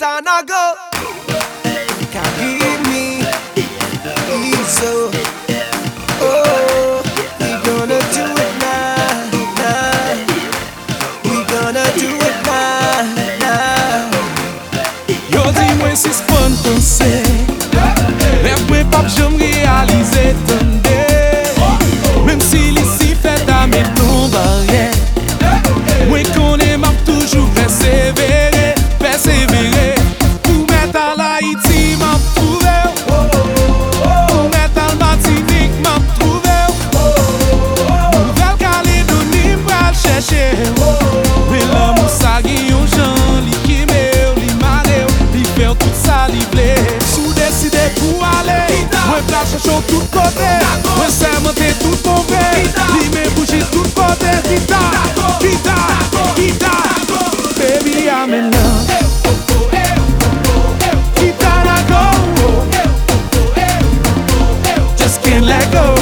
Kitana go. Carry me, so. Oh, we gonna do it now, now. We gonna do it now, now. Yo di mwen si s'pon pense, lèv mwen pap jom realize tande. Mem si li si fet a met non barye, mwen konen map toujou persevere, persevere. Pou met al Haiti map trouve, pou met al Martinique map trouve, Nouvel Calédonie m'pral chèche. Men l'amou sa gen yon jan li kime ou, li mane ou, li fè ou tout sa li vle. Sou deside pou ale, mwen pral chèche ou tout kote, mwen sermente tout konve, li men bougi tout kote. Kita, kita, kita, baby I'm in love. Kitana go, just can't let go.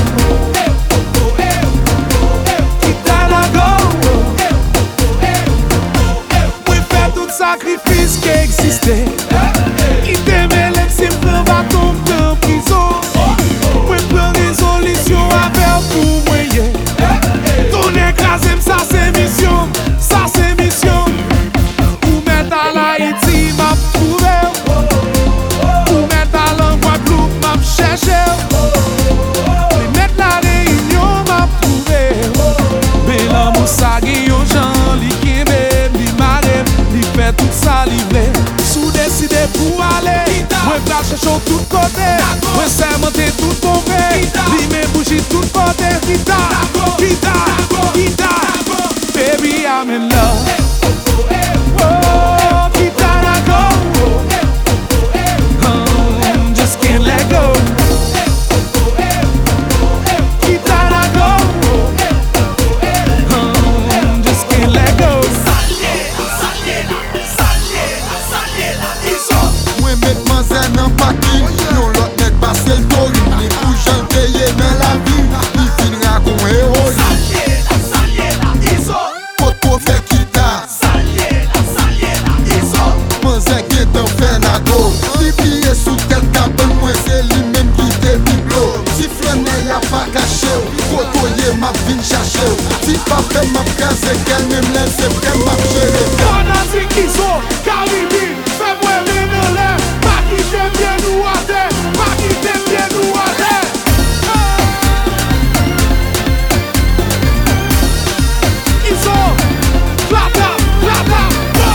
Kitana go, mwen fè tout sakrifis ki eksiste. Ki teme lèm si m'pren baton m'ten prison. Mwen pren rezolisyon avèl pou mwen ye. Ton ekrasem sa se misyon, sa se misyon. Pou met al Haiti map trouve, pou met al an Guadeloupe map chèche, li met la Réunion map trouve. Men l'amou sa gen yon jan li keme, li mane, li fè tout sa li vle. Sou deside pou ale, mwen pral chèche ou tout kote, mwen sermente tout konve, li men bougi tout kote. Kita, kita, kita, baby I'm in love. Oh, Kitana go, just can't let go. Kitana go, just can't let go. Mwen met manzen nan paki, yon lot nek pase l'tori. Li pou jan kreye nan la vi, li finra kon heroï. Poto fe kita, manzen gen tan fenado. Li piye sou tel kapen, mwen se li men ki te biblo. Si flene ya pa kache ou, poto ye map vin chache ou. Si pa fe map kaze kel, mem len se pre map jere. Fanatik Izo, Caribbean, fè mwen lene lè. Pa ki te pye nou ate, pa ki te pye nou ate. Izo, plata, plata, go!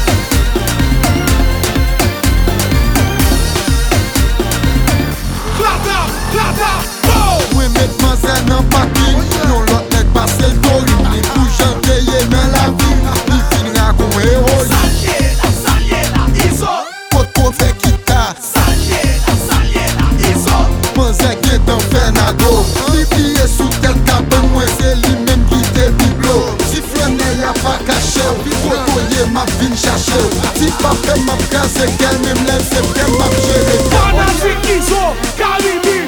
Plata, plata, go! Mwen met manzen nan paki, yon lot nek pase l'tori. Li pou jan kreye nan la vi, li finra kon heroï. Poto fe kita, manzen gen tan fenado. Li piye sou tel kapen, mwen se li men ki te biblo. Si flene ya pa kache ou, poto ye map vin chache ou. Si pa fe map kaze kel, mem len se pre map jere. Fanatik Izo, Caribbean.